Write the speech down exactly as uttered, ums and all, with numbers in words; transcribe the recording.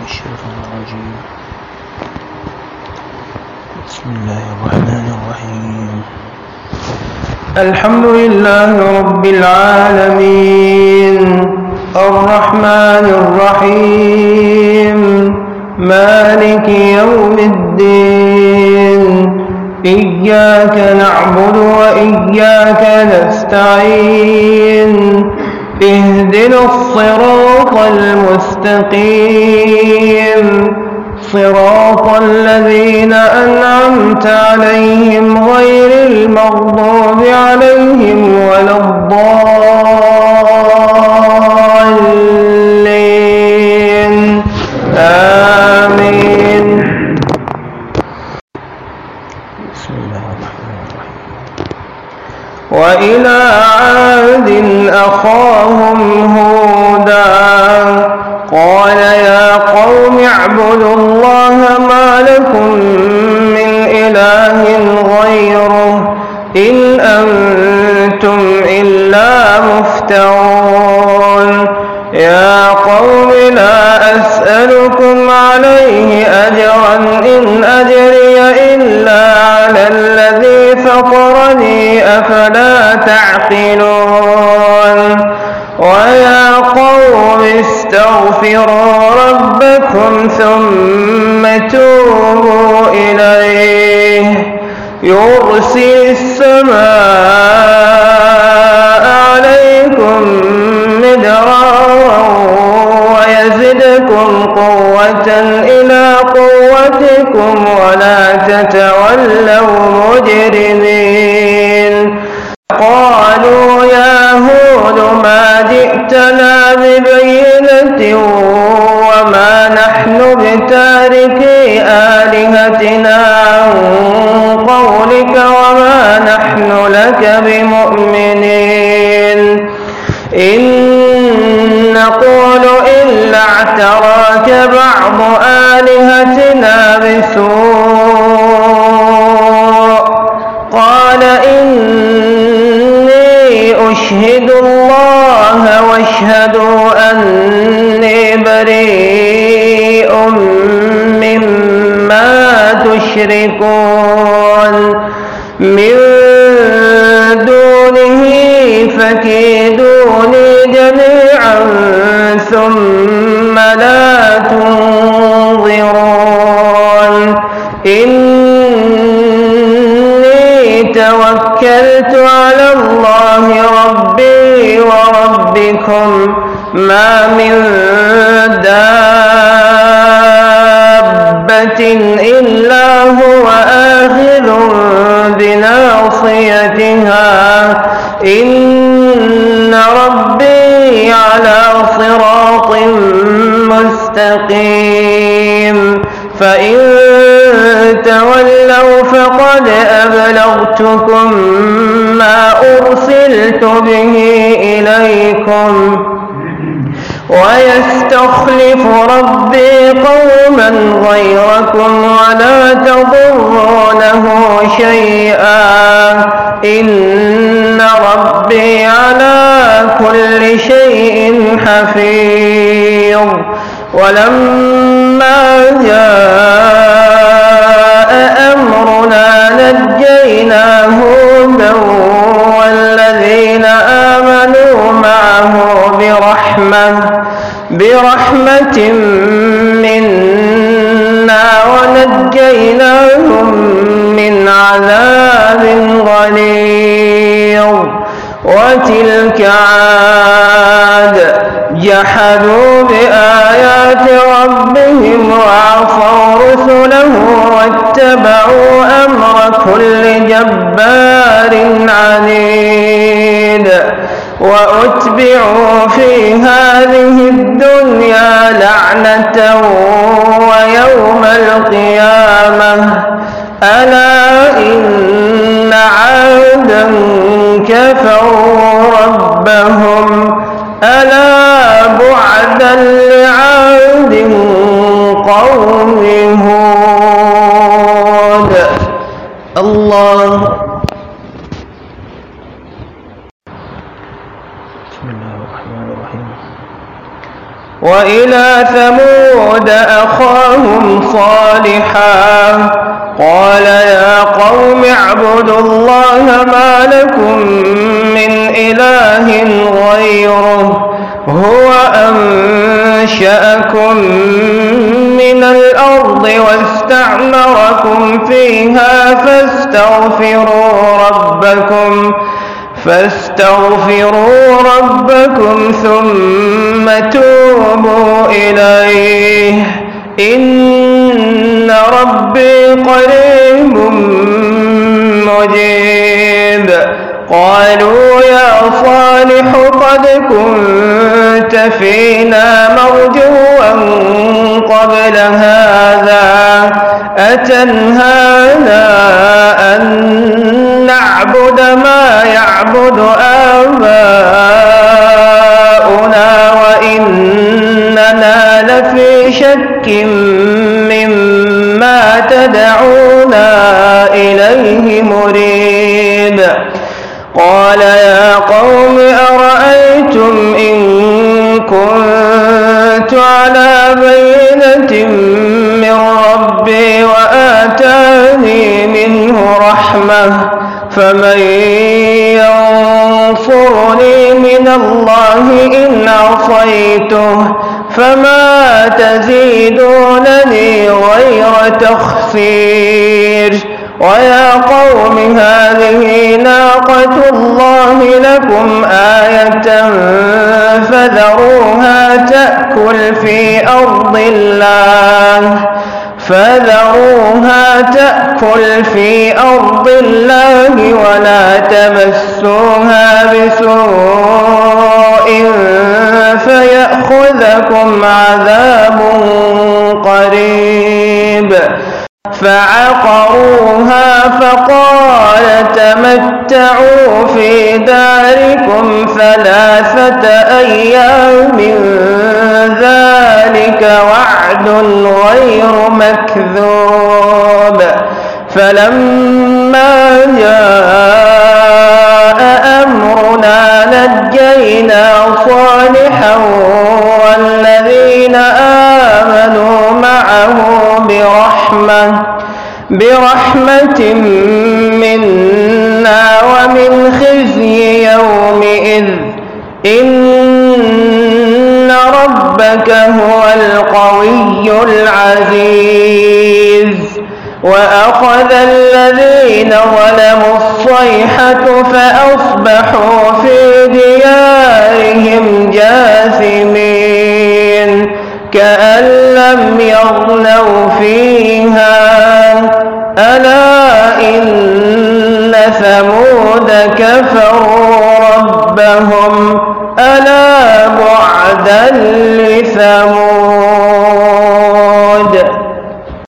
الشيطان الرجيم. بسم الله الرحمن الرحيم. الحمد لله رب العالمين الرحمن الرحيم مالك يوم الدين إياك نعبد وإياك نستعين اهدنا الصراط المستقيم صراط الذين أنعمت عليهم غير المغضوب عليهم ولا الضالين آمين. بسم الله الرحمن الرحيم. وإلى عاد أخاهم هودا قال يا قوم اعبدوا الله ما لكم من إله غيره إن أنتم إلا مفترون. يا قوم لا أسألكم عليه أجرا إن أجري إلا على الذي فطرني أفلا تعقلون. ويا قوم استغفروا ربكم ثم توبوا إليه يرسل السماء عليكم مدرارا ويزدكم قوة إلى قوتكم ولا تتولوا مجرمين. قالوا يا هود ما جئتنا ببينة وما نحن بتاركي آلهتنا عن قولك وما نحن لك بمؤمنين. إن نقول إلا اعتراك بعض آلهتنا بسوء. قال إني أشهد الله واشهدوا أني بريء مما تشركون من دونه فكيدوني جميعا ثم لا تنظرون. إني توكلت على الله ربي وربكم ما من دابة إلا هو آخذ بناصيتها إن ربي على صراط مستقيم. فإن تولوا فقد أبلغتكم ما أرسلت به إليكم ويستخلف ربي قوما غيركم ولا تضرونه شيئا إن ربي على كل شيء حفيظ. ولما جاء أمرنا نجينا هودا والذين آمنوا معه برحمة برحمة منا ونجيناهم من عذاب غليظ. وتلك عاد جحدوا بآيات ربهم وعصوا رسله واتبعوا أمر كل جبار عنيد. وأتبعوا في هذه الدنيا لعنة ويوم القيامة ألا إن عادا كفروا ربهم ألا بعدا لعاد قوم هود. الله. بسم الله الرحمن الرحيم. وإلى ثمود وثمود أخاهم صالحا قال يا قوم اعبدوا الله ما لكم من إله غيره هو أنشأكم من الأرض واستعمركم فيها فاستغفروا ربكم فاستغفروا ربكم ثم توبوا إليه إن ربي قريب مجيب. قالوا يا صالح قد كنت فينا مرجوا قبل هذا أتنهانا أن نعبد ما يعبد آباؤنا وإننا لفي شك مما تدعونا إليه مريب. قال يا قوم أرأيتم إن كنت على بينة من ربي وآتاني منه رحمة فمن ينصرني من الله إن عصيته فما تزيدونني غير تخسير. ويا قوم هذه ناقة الله لكم آية فذروها تأكل في أرض الله فذروها تأكل في أرض الله ولا تمسوها بسوء فيأخذكم عذاب قريب. فعقروها فقال تمتعوا في داركم ثلاثة أيام ذلك وعد غير مكذوب. فلما جاء أمرنا نجينا صالحا والذين آمنوا معه برحمة برحمة منا ومن خزي يومئذ إن ربك هو القوي العزيز. وأخذ الذين ظلموا الصيحة فأصبحوا في ديارهم جاثمين كأن لم يغنوا فيها ألا إن ثمود كفروا ربهم ألا بعدا لثمود.